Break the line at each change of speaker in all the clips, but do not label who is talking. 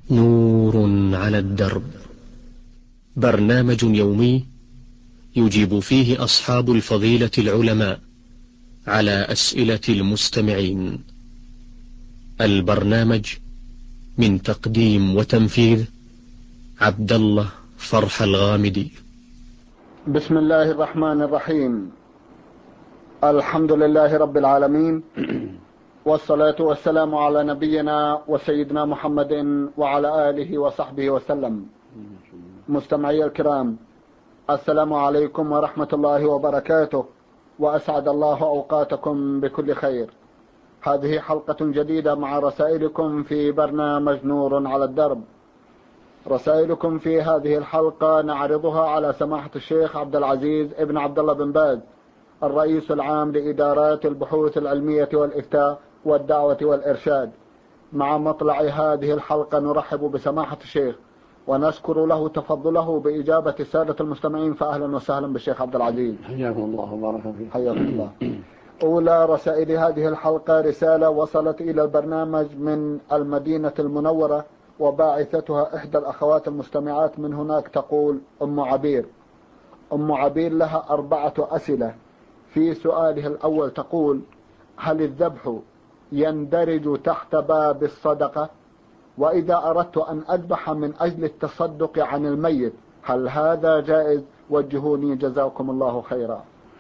نور على الدرب، برنامج يومي يجيب فيه أصحاب الفضيلة العلماء على أسئلة المستمعين. البرنامج من تقديم وتنفيذ عبد الله فرح الغامدي.
بسم الله الرحمن الرحيم. الحمد لله رب العالمين، والصلاة والسلام على نبينا وسيدنا محمد وعلى آله وصحبه وسلم. مستمعي الكرام، السلام عليكم ورحمة الله وبركاته، وأسعد الله أوقاتكم بكل خير. هذه حلقة جديدة مع رسائلكم في برنامج نور على الدرب. رسائلكم في هذه الحلقة نعرضها على سماحة الشيخ عبد العزيز ابن عبد الله بن باز، الرئيس العام لإدارات البحوث العلمية والإفتاء والدعوة والإرشاد. مع مطلع هذه الحلقة نرحب بسماحة الشيخ ونشكر له تفضله بإجابة السادة المستمعين، فأهلا وسهلا بالشيخ عبد العزيز.
حياكم الله وبارك فيك.
حياكم الله. أولى رسائل هذه الحلقة رسالة وصلت إلى البرنامج من المدينة المنورة، وباعثتها إحدى الأخوات المستمعات من هناك، تقول أم عبير. أم عبير لها 4 أسئلة. في سؤالها الأول تقول: هل الذبح يندرج تحت باب الصدقة؟ وإذا أردت أن أذبح من أجل التصدق عن الميت هل هذا جائز؟ وجهوني جزاكم الله خيرا.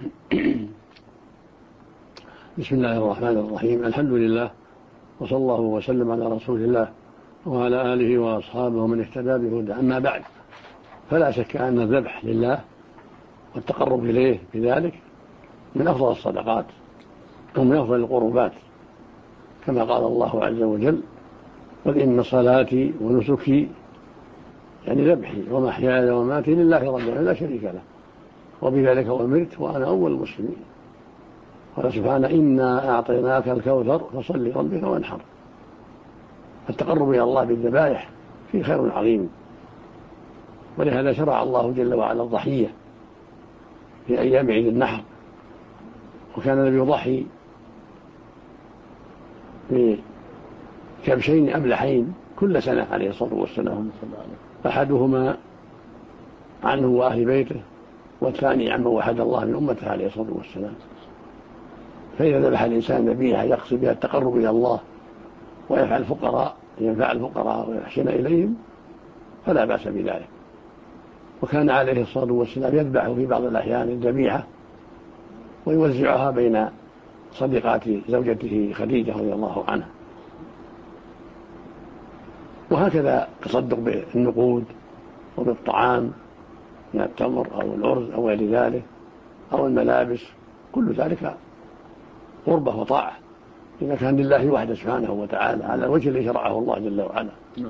بسم الله الرحمن الرحيم. الحمد لله، وصلى الله وسلم على رسول الله وعلى آله وأصحابه ومن اهتدى بهدى. أما بعد، فلا شك أن الذبح لله والتقرب إليه بذلك من أفضل الصدقات ومن أفضل القربات، كما قال الله عز وجل: قل إن صلاتي ونسكي، يعني ذبحي ومحياي ومماتي لله رب العالمين لا شريك له، وبذلك أمرت وأنا أول المسلمين. قال سبحانه: إنا أعطيناك الكوثر فصل لربك وانحر. التقرب إلى الله بالذبائح فيه خير عظيم، ولهذا شرع الله جل وعلا الضحية في أيام عيد النحر، وكان النبي يضحي بكبشين أملحين كل سنة عليه الصلاة والسلام، أحدهما عنه وأهل بيته، والثاني عمن وحد الله من أمته عليه الصلاة والسلام. فإذا ذبح الإنسان ذبيحة يقصد بها التقرب إلى الله وينفع الفقراء ويحسن إليهم فلا بأس بذلك. وكان عليه الصلاة والسلام يذبح في بعض الأحيان الذبيحة ويوزعها بين صديقات زوجته خديجة رضي الله عنها. وهكذا تصدق بالنقود وبالطعام من التمر أو الأرز أو غير ذلك أو الملابس، كل ذلك قربة وطاعة إذا كان لله وحده سبحانه وتعالى على الوجه الذي شرعه الله جل وعلا.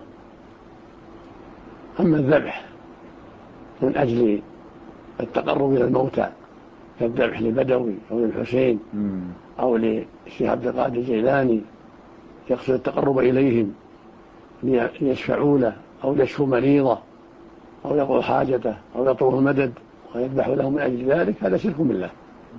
أما الذبح من أجل التقرب إلى الموتى كالذبح للبدوي أو للحسين أو للشيخ عبد القادر الجيلاني يقصد التقرب إليهم ليشفعوا له أو يشفوا مريضه أو يقضوا حاجته أو يطلبوا المدد ويذبح لهم من أجل ذلك، هذا شرك بالله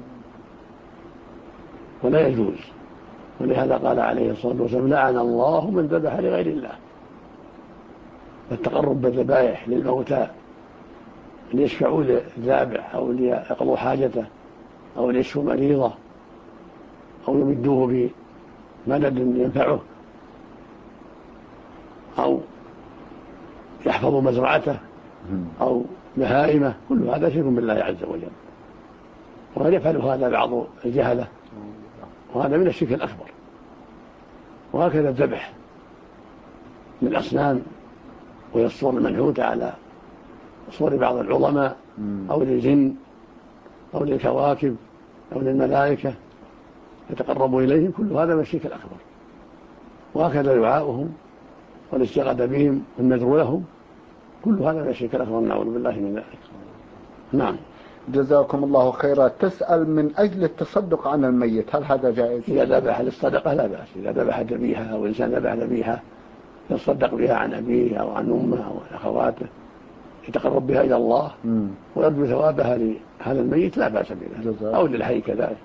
ولا يجوز. ولهذا قال عليه الصلاة والسلام: لعن الله من ذبح لغير الله. فالتقرب بالذبائح للموتى ليشفعوا للذابح أو ليقضوا حاجته أو ليشفوا مريضه أو يمدوه بمدد ينفعه أو يحفظوا مزرعته أو بهائمه، كل هذا شرك بالله عز وجل. وقد يفعل هذا بعض الجهلة، وهذا من الشرك الأكبر. وهكذا الذبح للأصنام والصور المنحوتة على صور بعض العظماء أو للجن أو للكواكب أو للملائكة يتقربوا إليهم، كل هذا من الشرك الأكبر. وهكذا دعاؤهم والاستغاثة بهم والنذر لهم، كل هذا من الشرك الأكبر، نعوذ بالله من ذلك. نعم.
جزاكم الله خيرا. تسأل من أجل التصدق عن الميت هل هذا جائز؟
إذا ذبح للصدقة لا بأس. إذا ذبح ذبيحة أو إنسان ذبح ذبيحة يتصدق بها عن أبيه أو عن أمه أو عن أخواته يتقرب بها إلى الله ويرجو ثوابها لهذا الميت، لا بأس بذلك، أو للحي كذلك.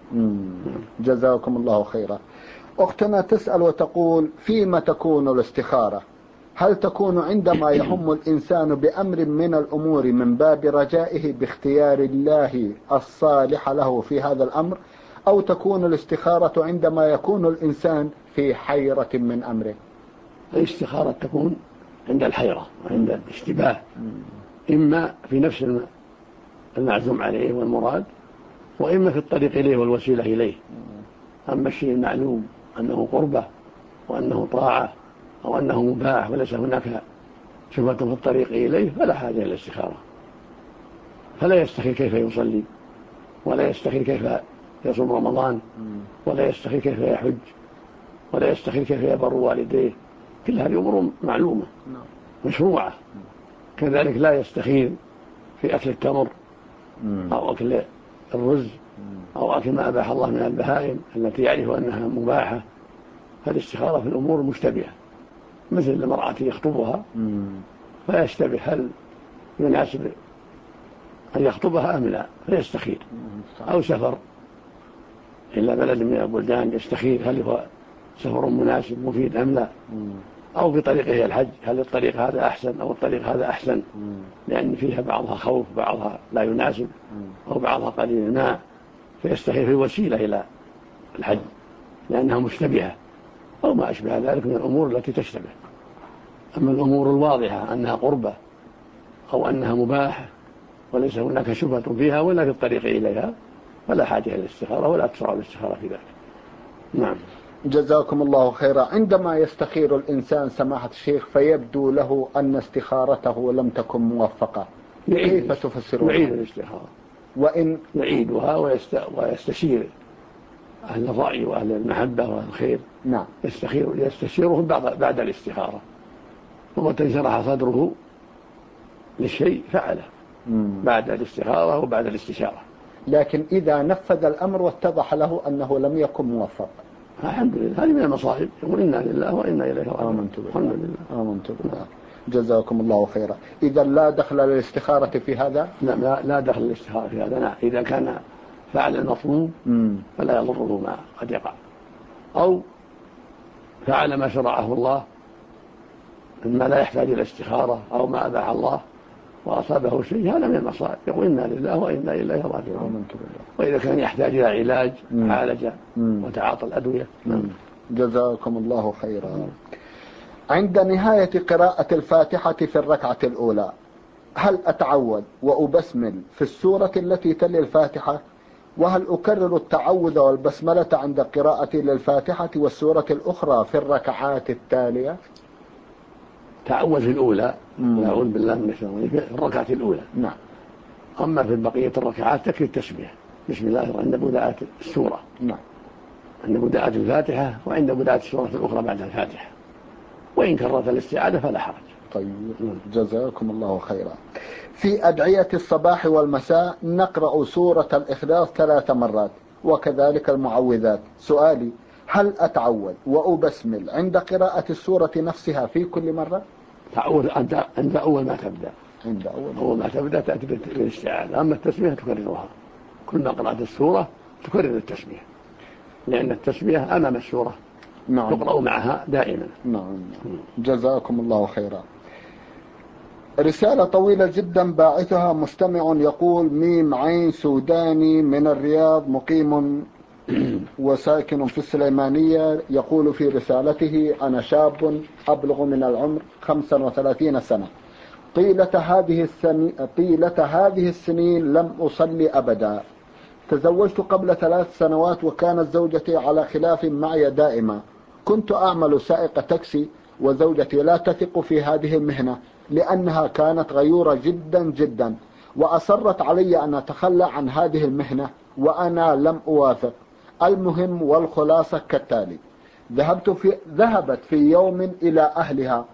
جزاكم الله خيرا. أختنا تسأل وتقول: فيما تكون الاستخارة؟ هل تكون عندما يهم الإنسان بأمر من الأمور من باب رجائه باختيار الله الصالح له في هذا الأمر، أو تكون الاستخارة عندما يكون الإنسان في حيرة من أمره؟
الاستخارة تكون عند الحيرة وعند الاشتباه، إما في نفس المعزوم عليه والمراد، وإما في الطريق إليه والوسيلة إليه. أما الشيء المعلوم أنه قربة وأنه طاعة أو أنه مباح وليس هناك شبهة في الطريق إليه فلا حاجة إلى الاستخارة. فلا يستخير كيف يصلي، ولا يستخير كيف يصوم رمضان، ولا يستخير كيف يحج، ولا يستخير كيف يبر والديه. كل هذه أمور معلومة مشروعة. كذلك لا يستخير في أكل التمر أو أكل الرز أو أكل ما أباح الله من البهائم التي يعرف أنها مباحة. فالاستخارة في الأمور المشتبهة، مثل المرأة يخطبها فيشتبه هل يناسب أن يخطبها أم لا فيستخير، أو سفر إلى بلد من البلدان يستخير هل هو سفر مناسب مفيد أم لا، أو في طريقه الحج هل الطريق هذا أحسن أو الطريق هذا أحسن، لأن فيها بعضها خوف بعضها لا يناسب أو بعضها قليل الماء، فيستخير في الوسيلة إلى الحج لأنها مشتبهة أو ما أشبه ذلك من الأمور التي تشتبه. أما الأمور الواضحة أنها قربة أو أنها مباحة وليس هناك شبهة فيها ولا في الطريق إليها فلا حاجة إلى الاستخارة ولا تشرع الاستخارة في ذلك. نعم.
جزاكم الله خيرا. عندما يستخير الإنسان سماحة الشيخ فيبدو له أن استخارته لم تكن موفقة، كيف تفسرون؟
يعيد الاستخارة
وإن
يعيدها ويستشير أهل الرأي وأهل المحبة وأهل الخير.
نعم.
يستشيرهم بعد الاستخارة، ثم تنشرح صدره للشيء فعله بعد الاستخارة وبعد الاستشارة.
لكن إذا نفذ الأمر واتضح له أنه لم يكن موفق،
الحمد لله، هذه من المصائب، يقول إنا لله وإنا إليه راجعون.
الحمد لله. آمنت بالله. جزاكم الله خيرا. إذا لا دخل للاستخارة في هذا؟
لا دخل للاستخارة في هذا. لا، إذا كان فعل المطلوب فلا يضره ما قد يقع، أو فعل ما شرعه الله مما لا يحتاج إلى استخارة أو ما أباح الله وأصابه شيء، هذا من المصائب، يقول إنا لله وإنا إليه راجعون. وإذا كان يحتاج إلى علاج عالج وتعاطى الأدوية.
جزاكم الله خيرا. عند نهاية قراءة الفاتحة في الركعة الأولى هل أتعوذ وأبسمل في السورة التي تلي الفاتحة؟ وهل أكرر التعوذ والبسملة عند قراءة للفاتحة والسورة الأخرى في الركعات التالية؟
تعوذ في الأولى، أعوذ بالله من الشيطان في الركعة الأولى.
نعم.
أما في بقية الركعات تكفي التسبيح بسم الله عند بداية السورة.
نعم.
عند بداية الفاتحة وعند بداية السورة الأخرى بعد الفاتحة، وإن كررت الاستعاذة فلا حرج.
طيب، جزاكم الله خيرا. في أدعية الصباح والمساء نقرأ سورة الإخلاص 3 مرات وكذلك المعوذات. سؤالي، هل أتعوذ وأبسمل عند قراءة السورة نفسها في كل مرة؟
تعوذ عند أول ما تبدأ.
عند
أول ما تبدأ تأتي بالاستعاذة. أما التسبيح تكررها، كل ما قرأت السورة تكرر التسبيح، لأن التسبيح أمام السورة.
نعم.
تقرأ معها دائما.
نعم. جزاكم الله خيرا. رسالة طويلة جدا باعثها مستمع يقول: ميم عين سوداني من الرياض مقيم وساكن في السليمانية. يقول في رسالته: أنا شاب أبلغ من العمر 35 سنة. طيلة هذه السنين لم أصلي أبدا. تزوجت قبل 3 سنوات وكانت زوجتي على خلاف معي دائما. كنت أعمل سائق تاكسي وزوجتي لا تثق في هذه المهنة لأنها كانت غيورة جدا جدا، وأصرت علي أن أتخلى عن هذه المهنة وأنا لم أوافق. المهم والخلاصة كالتالي: ذهبت في يوم إلى أهلها،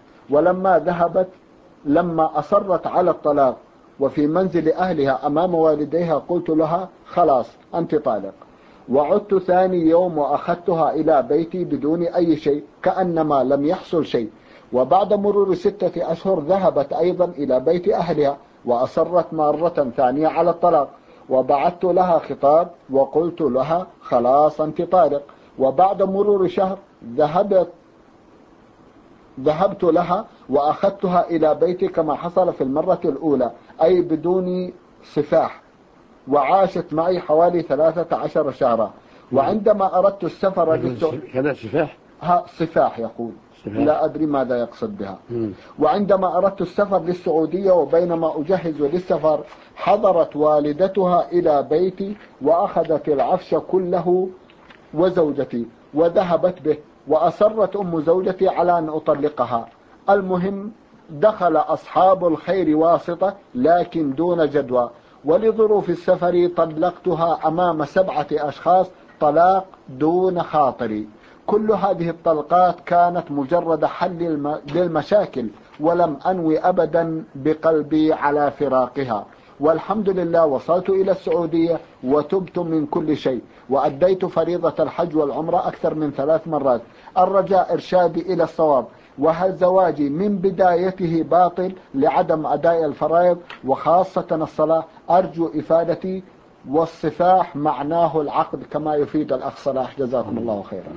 لما أصرت على الطلاق وفي منزل أهلها أمام والديها قلت لها: خلاص أنت طالق. وعدت ثاني يوم وأخذتها إلى بيتي بدون أي شيء كأنما لم يحصل شيء. وبعد مرور 6 أشهر ذهبت أيضا إلى بيت أهلها وأصرت مرة ثانية على الطلاق، وبعثت لها خطاب وقلت لها: خلاص أنت طالق. وبعد مرور شهر ذهبت لها وأخذتها إلى بيتي كما حصل في المرة الأولى، أي بدون سفاح، وعاشت معي حوالي 13 شهرا. وعندما أردت السفر
كذا سفاح؟
صفاح يقول
سفاح.
لا أدري ماذا يقصد بها. وعندما أردت السفر للسعودية وبينما أجهز للسفر حضرت والدتها إلى بيتي وأخذت العفش كله وزوجتي وذهبت به، وأصرت أم زوجتي على أن أطلقها. المهم دخل أصحاب الخير واسطة لكن دون جدوى، ولظروف السفر طلقتها أمام 7 أشخاص طلاق دون خاطري. كل هذه الطلقات كانت مجرد حل للمشاكل، ولم أنوي أبدا بقلبي على فراقها. والحمد لله وصلت إلى السعودية وتبت من كل شيء، وأديت فريضة الحج والعمرة أكثر من 3 مرات. الرجاء إرشادي إلى الصواب، وهل زواجي من بدايته باطل لعدم أداء الفرائض وخاصة الصلاة؟ أرجو إفادتي. والصفاح معناه العقد كما يفيد الأخ صلاح، جزاكم الله خيرا.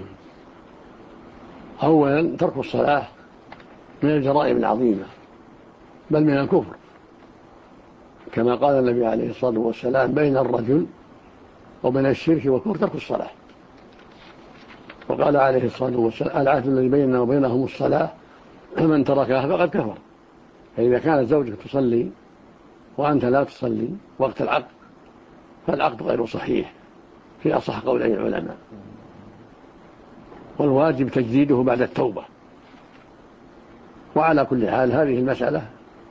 أولا ترك الصلاة من الجرائم العظيمة بل من الكفر، كما قال النبي عليه الصلاة والسلام: بين الرجل وبين الشرك والكفر ترك الصلاة. وقال عليه الصلاة والسلام: العهد الذي بيننا وبينهم الصلاة، من تركها فقد كفر. فإذا كانت زوجك تصلي وأنت لا تصلي وقت العقد فالعقد غير صحيح في أصح قولي العلماء، والواجب تجديده بعد التوبة. وعلى كل حال هذه المسألة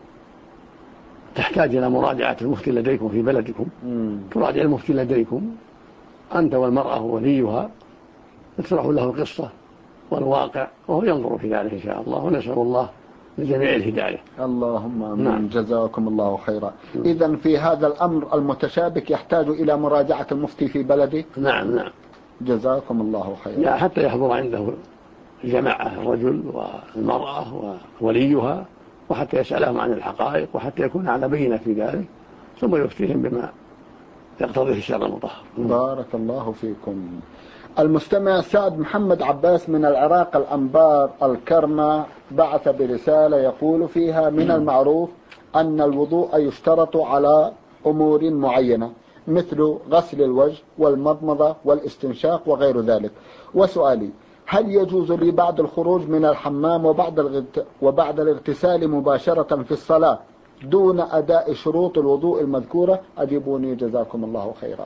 تحتاج إلى مراجعة المفتي لديكم في بلدكم. تراجع المفتي لديكم أنت والمرأة ووليها، تشرح له القصة والواقع وهو ينظر في ذلك إن شاء الله، ونسأل الله لجميع الهداية.
اللهم آمين.
نعم.
جزاكم الله خيرا. إذن في هذا الأمر المتشابك يحتاج إلى مراجعة المفتي في بلده.
نعم نعم.
جزاكم الله خيرا.
حتى يحضر عنده جماعة، الرجل والمرأة ووليها، وحتى يسألهم عن الحقائق، وحتى يكون على بينة في ذلك، ثم يفتيهم بما يقتضيه الشرع المطهر.
بارك الله فيكم. المستمع سعد محمد عباس من العراق الأنبار الكرمة بعث برسالة يقول فيها: من المعروف أن الوضوء يشترط على أمور معينة مثل غسل الوجه والمضمضة والاستنشاق وغير ذلك. وسؤالي: هل يجوز لي بعد الخروج من الحمام وبعد الاغتسال مباشرة في الصلاة دون أداء شروط الوضوء المذكورة؟ أجيبوني جزاكم الله خيرا.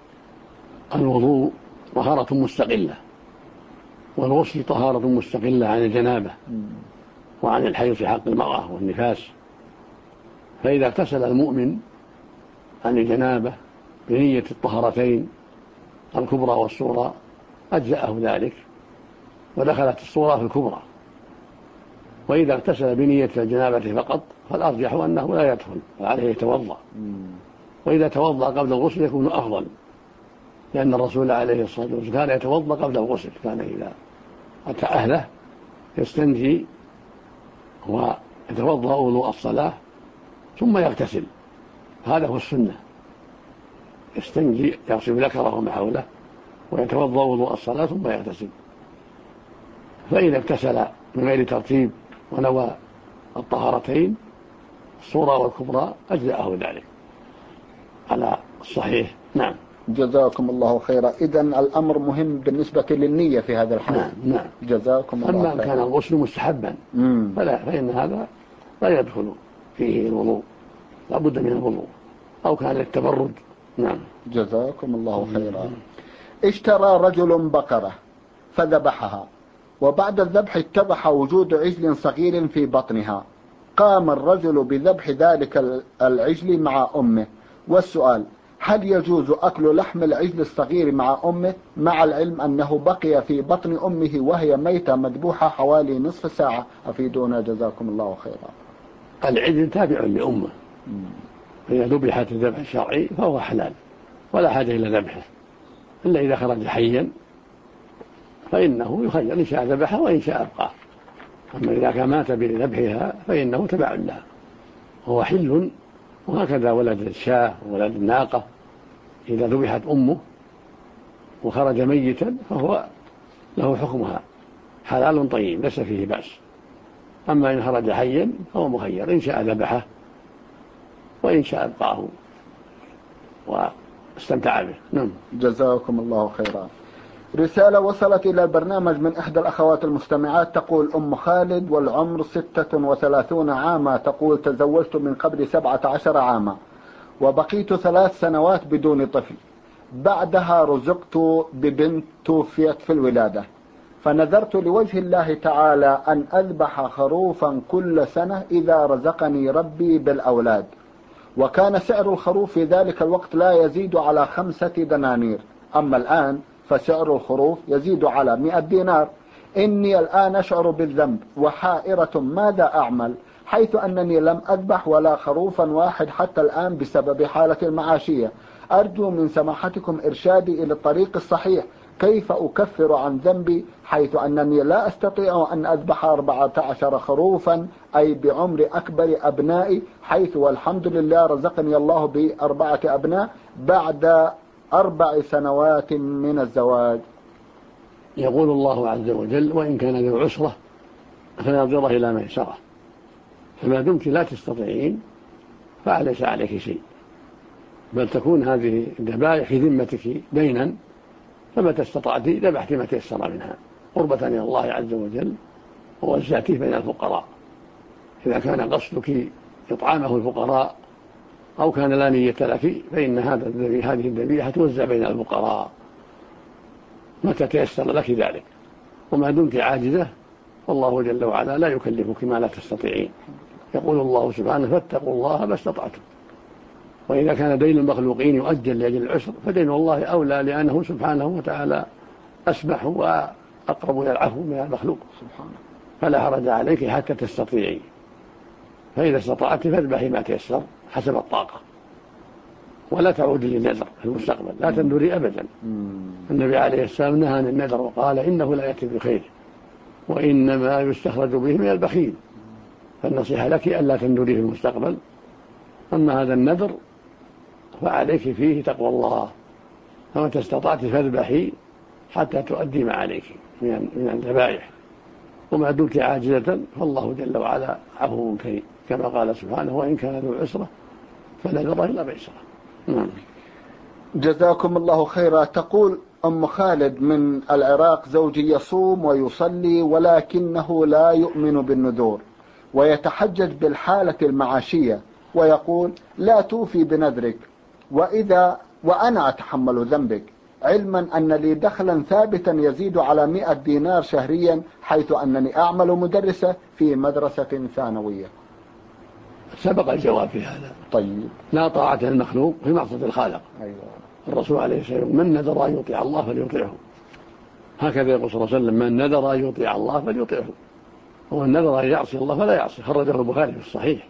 الوضوء طهارة مستقلة، والغسل طهارة مستقلة عن الجنابة وعن الحيض في حق المرأة والنفاس. فإذا اغتسل المؤمن عن الجنابة بنية الطهارتين الكبرى والصغرى أجزأه ذلك، ودخلت الصغرى في الكبرى. وإذا اغتسل بنية الجنابة فقط فالأرجح أنه لا يدخل وعليه يتوضأ، وإذا توضأ قبل الغسل يكون أفضل، لأن الرسول عليه الصلاة والسلام كان يتوضأ قبل الغسل، كان إذا أتى أهله يستنجي ويتوضأ وضوء الصلاة ثم يغتسل. هذا هو السنة، يستنجي يغسل ذكره وما حوله ويتوضأ وضوء الصلاة ثم يغتسل. فإذا اغتسل من غير ترتيب ونوى الطهارتين الصغرى والكبرى أجزأه ذلك على الصحيح. نعم.
جزاكم الله خيرا. إذن الأمر مهم بالنسبة للنية في هذا الحال.
نعم نعم.
جزاكم الله خيرا.
أما كان الغسل مستحبا فإن هذا لا يدخل فيه الوضوء، لا بد من الوضوء، أو كان للتبرد. نعم.
جزاكم الله خيرا. اشترى رجل بقرة فذبحها، وبعد الذبح اتضح وجود عجل صغير في بطنها. قام الرجل بذبح ذلك العجل مع أمه. والسؤال: هل يجوز أكل لحم العجل الصغير مع أمه مع العلم أنه بقي في بطن أمه وهي ميتة مذبوحة حوالي نصف ساعة؟ أفيدونا جزاكم الله خيرا.
العجل تابع لأمه، فإذا ذبحت الذبح الشرعي فهو حلال ولا حاجة إلى ذبحه، إلا إذا خرج حيا فإنه يخير إن شاء ذبحه وإن شاء أبقاه. أما إذا كان مات بذبحها فإنه تبع لها، هو حل. وهكذا ولد الشاة وولد الناقة إذا ذبحت أمه وخرج ميتا فهو له حكمها، حلال طيب ليس فيه بأس. أما إن خرج حيا فهو مخير، إن شاء ذبحه وإن شاء أبقاه واستمتع به. نعم.
جزاكم الله خيرا. رسالة وصلت إلى البرنامج من إحدى الأخوات المستمعات، تقول أم خالد والعمر 36 عاما، تقول تزوجت من قبل 17 عاما وبقيت 3 سنوات بدون طفل، بعدها رزقت ببنت توفيت في الولادة، فنذرت لوجه الله تعالى أن أذبح خروفا كل سنة إذا رزقني ربي بالأولاد، وكان سعر الخروف في ذلك الوقت لا يزيد على 5 دنانير، أما الآن فسعر الخروف يزيد على 100 دينار. إني الآن أشعر بالذنب وحائرة ماذا أعمل، حيث أنني لم أذبح ولا خروفا واحد حتى الآن بسبب حالة المعاشية. أرجو من سماحتكم إرشادي إلى الطريق الصحيح، كيف أكفر عن ذنبي، حيث أنني لا أستطيع أن أذبح 14 خروفا أي بعمر أكبر أبنائي، حيث والحمد لله رزقني الله ب4 أبناء بعد 4 سنوات من الزواج.
يقول الله عز وجل: وإن كان ذو عسرة فنظرة إلى ميسرة، فما دمت لا تستطيعين فليس عليك شيء، بل تكون هذه الذبائح في ذمتك دينا، فمتى استطعت ذبحت ما تيسر منها قربة إلى الله عز وجل ووزعته بين الفقراء، إذا كان قصدك إطعامه الفقراء أو كان لا نية لك فإن هذه الذبيحة توزع بين الفقراء متى تيسر لك ذلك، وما دمت عاجزة والله جل وعلا لا يكلفك ما لا تستطيعين. يقول الله سبحانه: فاتقوا الله ما استطعتم. وإذا كان دين المخلوقين يؤجل لأجل العسر فدين الله أولى، لأنه سبحانه وتعالى أسمح وأقرب إلى العفو من المخلوق سبحانه، فلا حرج عليك حتى تستطيعي، فإذا استطعت فاذبحي ما تيسر حسب الطاقة، ولا تعودي للنذر في المستقبل، لا تنذري أبدا. النبي عليه السلام نهى عن النذر وقال: إنه لا يأتي بخير وإنما يستخرج به من البخيل، فالنصيحة لك ألا تنذري في المستقبل. أما هذا النذر فعليك فيه تقوى الله، فمتى استطعت فاذبحي حتى تؤدي ما عليك من الذبائح، وما دمت عاجزة فالله جل وعلا عفو كريم، كما قال سبحانه: وإن كان ذو عسرة فنذر إلى ميسرة.
جزاكم الله خيرا. تقول أم خالد من العراق: زوجي يصوم ويصلي ولكنه لا يؤمن بالنذور، ويتحجج بالحالة المعاشية ويقول: لا توفي بنذرك وأنا أتحمل ذنبك، علما أن لي دخلا ثابتا يزيد على 100 دينار شهريا، حيث أنني أعمل مدرسة في مدرسة ثانوية.
سبق الجواب في هذا.
طيب.
لا طاعة المخلوق في معصية الخالق.
أيوة. الرسول
عليه السلام: من نذر أن يطيع الله فليطيعه، هكذا يقول صلى الله عليه وسلم: من نذر أن يطيع الله فليطيعه، ومن نذر أن يعصي الله فلا يعصي، خرجه البخاري في الصحيح.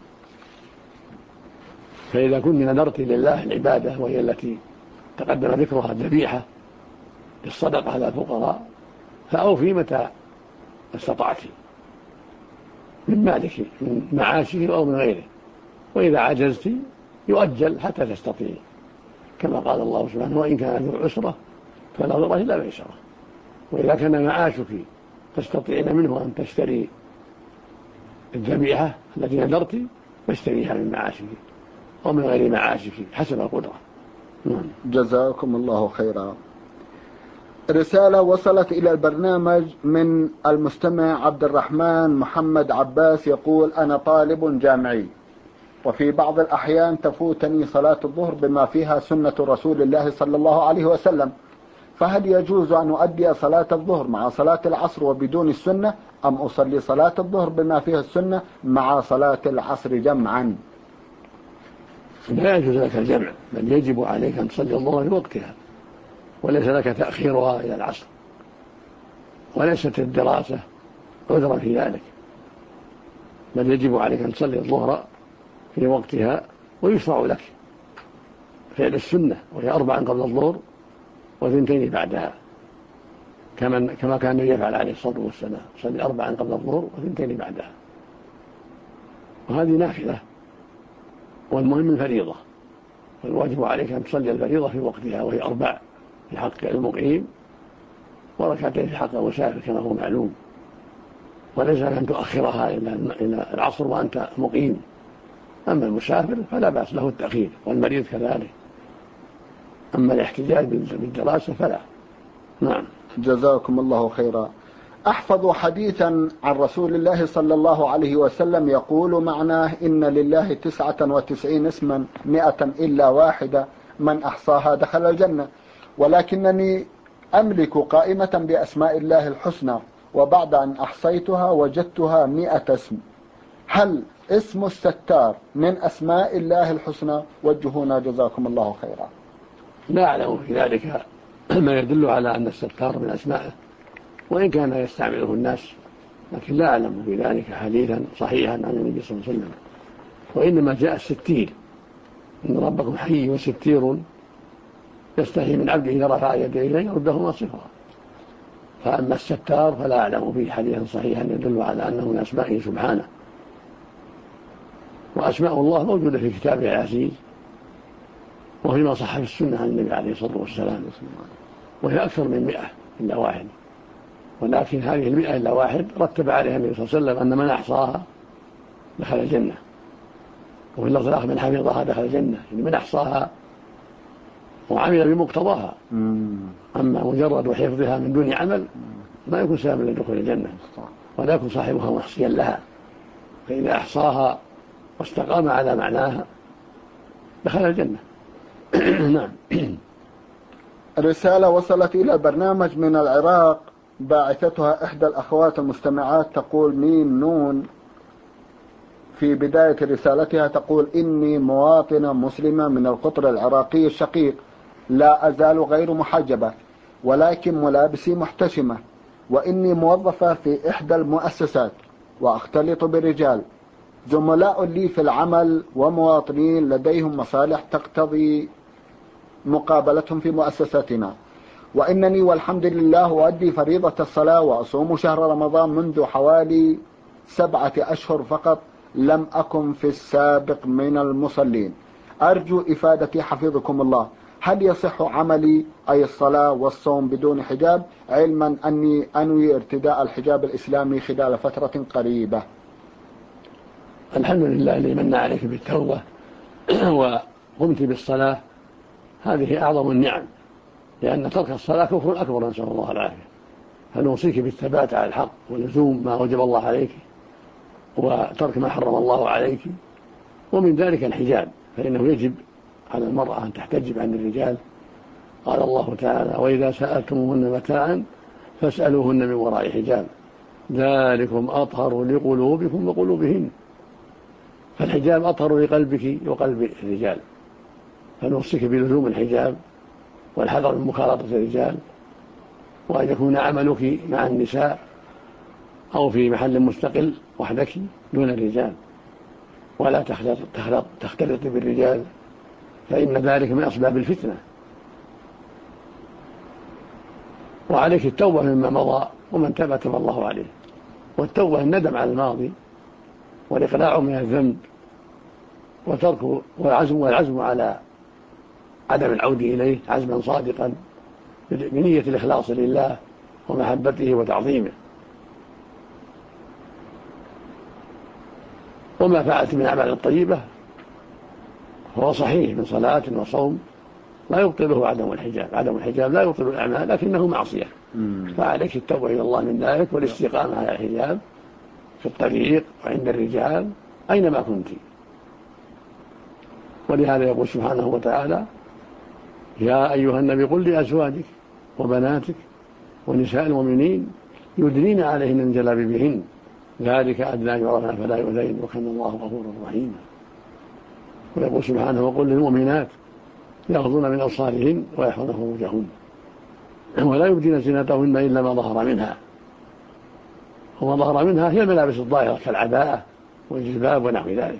فإذا كنت نذرت لله العبادة وهي التي تقدم ذكرها الذبيحة للصدقة على الفقراء، فأوفي متى استطعت من مالك من معاشه أو من غيره، وإذا عجزت يؤجل حتى تستطيع، كما قال الله سبحانه: وإن كان ذو عسرة فنظرة إلى ميسرة. وإذا كان معاشك تستطيعين منه أن تشتري الذبيحة التي نذرت فاشتريها من معاشك أو من غير معاشك حسب القدرة.
جزاكم الله خيرا. رسالة وصلت إلى البرنامج من المستمع عبد الرحمن محمد عباس، يقول: أنا طالب جامعي، وفي بعض الأحيان تفوتني صلاة الظهر بما فيها سنة رسول الله صلى الله عليه وسلم، فهل يجوز أن أؤدي صلاة الظهر مع صلاة العصر وبدون السنة، أم أصلي صلاة الظهر بما فيها السنة مع صلاة العصر جمعا؟
لا يجوز لك الجمع، بل يجب عليك أن تصلي الظهر في وقتها، وليس لك تأخيرها إلى العصر، وليست الدراسة عذرا في ذلك، بل يجب عليك أن تصلي الظهر في وقتها، ويشرع لك فعل السنة وهي 4 قبل الظهر و2 بعدها، كما كان يفعل عليه الصلاة والسلام، صلي 4 قبل الظهر و2 بعدها، وهذه نافلة، والمهم الفريضة، فالواجب عليك أن تصلي الفريضة في وقتها، وهي 4 في حق المقيم و2 في حق المسافر كما هو معلوم. وليس أن تؤخرها إلى العصر وأنت مقيم. أما المسافر فلا بأس له التأخير، والمريض كذلك. أما الاحتجاج بالدراسة فلا. نعم.
جزاكم الله خيرا. أحفظ حديثا عن رسول الله صلى الله عليه وسلم يقول معناه: إن لله 99 اسما 100 إلا واحدة، من أحصاها دخل الجنة. ولكنني أملك قائمة بأسماء الله الحسنى، وبعد أن أحصيتها وجدتها 100 اسم. هل اسم الستار من أسماء الله الحسنى؟ وجهونا جزاكم الله خيرا.
لا أعلم في ذلك ما يدل على أن الستار من أسمائه، وإن كان يستعمله الناس، لكن لا أعلم في ذلك حديثا صحيحا عن النبي صلى الله عليه وسلم. وإنما جاء الستير: إن ربكم حي وستير يستحي من عبده إذا رفع يديه إليه يردهما صفرا. فأما الستار فلا أعلم فيه حديثا صحيحا يدل على أنه من أسمائه سبحانه. وأسماء الله موجودة في كتابه العزيز، وفيما صح في السنة عن النبي عليه الصلاة والسلام، وهي أكثر من 100 إلا واحد. ولكن هذه 100 إلا واحد رتب عليها النبي صلى الله عليه وسلم أن من أحصاها دخل الجنة، وفي اللفظ الآخر من حفظها دخل الجنة، يعني من أحصاها وعمل بمقتضاها. أما مجرد حفظها من دون عمل ما يكون سببا لدخول الجنة، ولا يكون صاحبها محصيا لها. فإذا أحصاها واستقام على معناها دخل الجنة. نعم.
رسالة وصلت إلى البرنامج من العراق، باعثتها إحدى الأخوات المستمعات، تقول ميم نون في بداية رسالتها، تقول: إني مواطنة مسلمة من القطر العراقي الشقيق، لا أزال غير محجبة، ولكن ملابسي محتشمة، وإني موظفة في إحدى المؤسسات وأختلط بالرجال، زملاء لي في العمل ومواطنين لديهم مصالح تقتضي مقابلتهم في مؤسستنا، وإنني والحمد لله أؤدي فريضة الصلاة وأصوم شهر رمضان منذ حوالي 7 أشهر فقط، لم أكن في السابق من المصلين. أرجو إفادتي حفظكم الله، هل يصح عملي أي الصلاة والصوم بدون حجاب، علما أني أنوي ارتداء الحجاب الإسلامي خلال فترة قريبة؟
الحمد لله الذي من عليك بالتوبة وقمت بالصلاة، هذه أعظم النعم، لأن ترك الصلاة كفر أكبر، نسأل الله العافية. فنوصيك بالثبات على الحق ولزوم ما وجب الله عليك وترك ما حرم الله عليك، ومن ذلك الحجاب، فإنه يجب على المرأة أن تحتجب عن الرجال. قال الله تعالى: وإذا سألتموهن متاعا فاسألوهن من وراء حجاب ذلكم أطهر لقلوبكم وقلوبهن. فالحجاب أطهر لقلبك وقلب الرجال، فنوصيك بلزوم الحجاب والحذر من مخالطة الرجال، وأن يكون عملك مع النساء أو في محل مستقل وحدك دون الرجال، ولا تختلط بالرجال، فإن ذلك من أسباب الفتنة. وعليك التوبة مما مضى، ومن تاب تاب الله عليه. والتوبة الندم على الماضي والإقلاع من الذنب وتركه، والعزم على عدم العود إليه عزما صادقا بنية الإخلاص لله ومحبته وتعظيمه. وما فعلت من أعمال الطيبة هو صحيح من صلاة وصوم لا يبطله عدم الحجاب. عدم الحجاب لا يبطل الأعمال، لكنه معصية. فعليك التوبة إلى الله من ذلك والاستقامة على الحجاب في الطريق وعند الرجال أينما كنت. ولهذا يقول سبحانه وتعالى: يا أيها النبي قل لأزواجك وبناتك ونساء المؤمنين يدنين عليهن من جلابيبهن ذلك أدنى أن يعرفن فلا يؤذين وكان الله غفورا رحيما. ويقول سبحانه: وقل للمؤمنات يغضن من أبصارهن ويحفظن فروجهن ولا يبدين زينتهن إلا ما ظهر منها. وما ظهر منها هي الملابس الظاهرة كالعباءة والجلباب ونحو ذلك.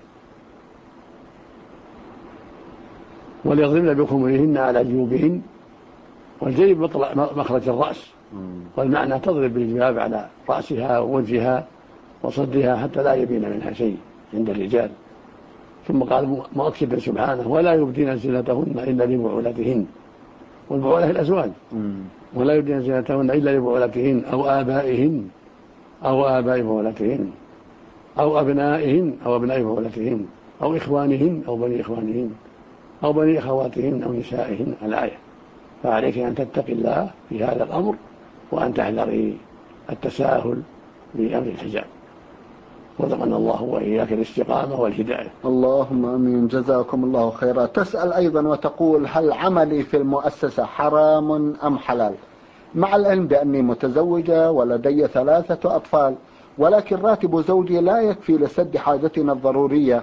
وليضربن بخمرهن على جيوبهن، والجيب مخرج الرأس، والمعنى تضرب بالجباب على رأسها ووجهها وصدرها حتى لا يبين منها شيء عند الرجال. ثم قال مؤكدا سبحانه: ولا يبدين زينتهن إلا لبعولتهن، والبعولة الأزواج، ولا يبدين زينتهن إلا لبعولتهن أو آبائهن أو آباء بعولتهن أو أبنائهن أو أبناء بعولتهن أو إخوانهن أو بني إخوانهن أو بني أخواتهن أو نسائهن الآية. فعليك أن تتقي الله في هذا الأمر وأن تحذري التساهل بأمر الحجاب. رزقنا الله وإياك الاستقامة والهداية.
اللهم آمين. جزاكم الله خيرا. تسأل أيضا وتقول: هل عملي في المؤسسة حرام أم حلال؟ مع العلم بأني متزوجة ولدي 3 أطفال، ولكن راتب زوجي لا يكفي لسد حاجتنا الضرورية.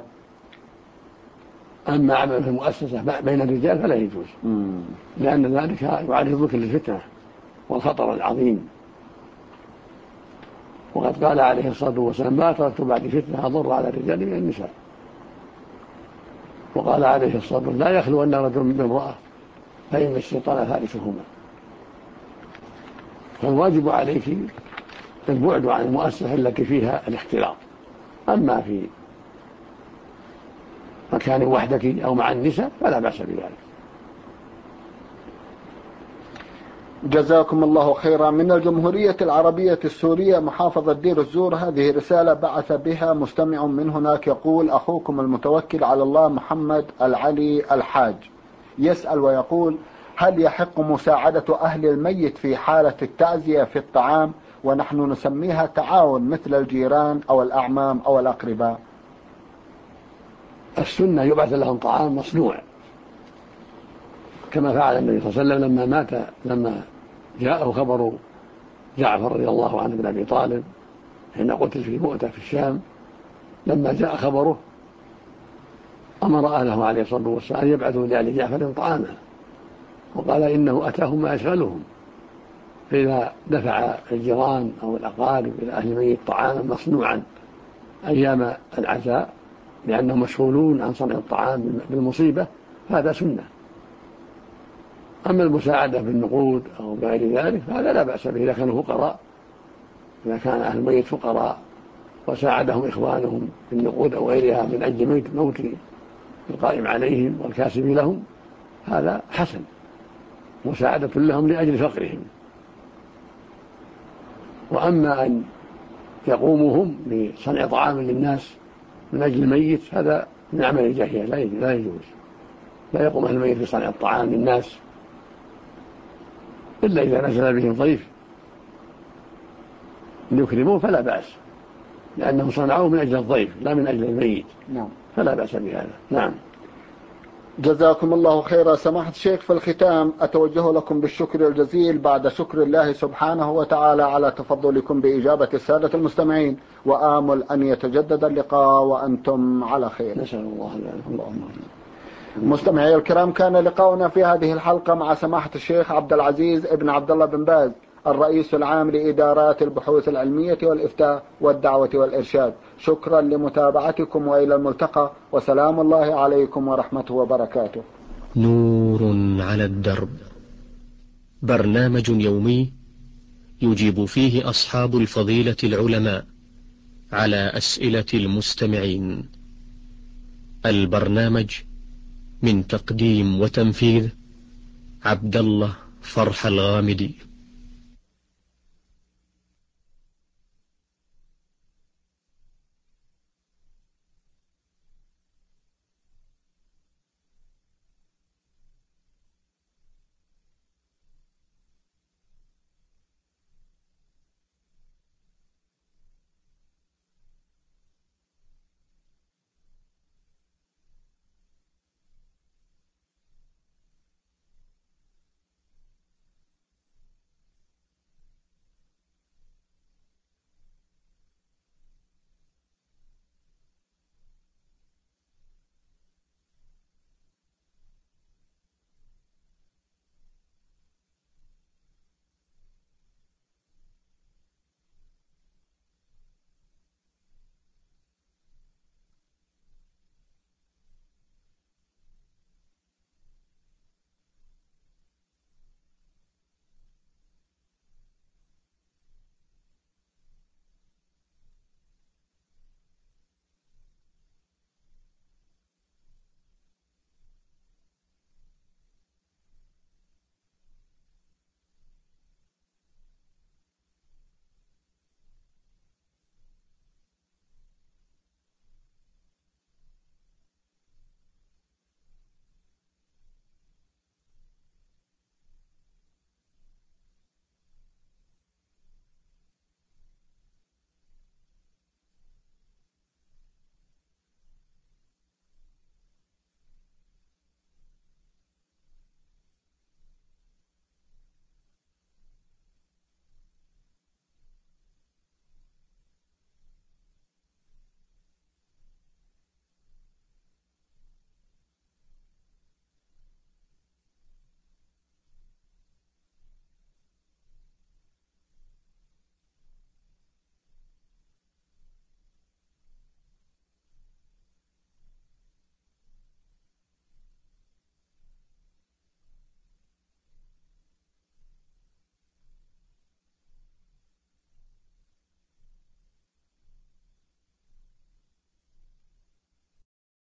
أما عمل في المؤسسة بين الرجال فلا يجوز، لأن ذلك يعرضك للفتنة والخطر العظيم. وقد قال عليه الصلاة والسلام: ما تركت بعد فتنة أضر على الرجال من النساء. وقال عليه الصلاة والسلام: لا يخلون رجل بامرأة فإن الشيطان ثالثهما. فالواجب عليك البعد عن المؤسسة التي فيها الاختلاط. أما في مكان وحدك أو مع النساء فلا بأس بذلك.
جزاكم الله خيرا. من الجمهورية العربية السورية محافظة دير الزور، هذه رسالة بعث بها مستمع من هناك يقول: أخوكم المتوكل على الله محمد العلي الحاج يسأل ويقول: هل يحق مساعدة أهل الميت في حالة التعزية في الطعام، ونحن نسميها تعاون مثل الجيران أو الأعمام أو الأقرباء؟
السنة يبعث لهم طعام مصنوع كما فعل النبي صلى الله عليه وسلم لما مات، لما جاءه خبر جعفر رضي الله عنه بن أبي طالب حين قتل في مؤتة في الشام. لما جاء خبره أمر أهله عليه الصلاة والسلام أن يبعثوا لآل جعفر طعاما، وقال إنه أتاهم ما يشغلهم. فإذا دفع الجيران أو الأقارب إلى أهل الميت طعاما مصنوعا أيام العزاء لأنهم مشغولون عن صنع الطعام بالمصيبة هذا سنة. أما المساعدة بالنقود أو بغير ذلك فهذا لا بأس به إذا كانوا فقراء. إذا كان أهل الميت فقراء وساعدهم إخوانهم بالنقود أو غيرها من أجل موت القائم عليهم والكاسب لهم هذا حسن، مساعدة لهم لأجل فقرهم. وأما أن يقوموا هم بصنع طعام للناس من أجل الميت هذا من عمل الجاهلية لا يجوز. لا يقوم أهل الميت بصنع الطعام للناس إلا إذا نزل بهم ضيف ليكرموه فلا بأس، لأنهم صنعوه من أجل الضيف لا من أجل الميت.
نعم.
فلا بأس بهذا. نعم.
جزاكم الله خيرا. سماحة الشيخ، في الختام أتوجه لكم بالشكر الجزيل بعد شكر الله سبحانه وتعالى على تفضلكم بإجابة السادة المستمعين، وآمل أن يتجدد اللقاء وأنتم على خير.
نسأل الله اللهم.
مستمعي الكرام، كان لقاؤنا في هذه الحلقة مع سماحة الشيخ عبد العزيز ابن عبد الله بن باز، الرئيس العام لإدارات البحوث العلمية والإفتاء والدعوة والإرشاد. شكرا لمتابعتكم وإلى الملتقى، وسلام الله عليكم ورحمته وبركاته.
نور على الدرب، برنامج يومي يجيب فيه أصحاب الفضيلة العلماء على أسئلة المستمعين. البرنامج من تقديم وتنفيذ عبد الله فرح الغامدي.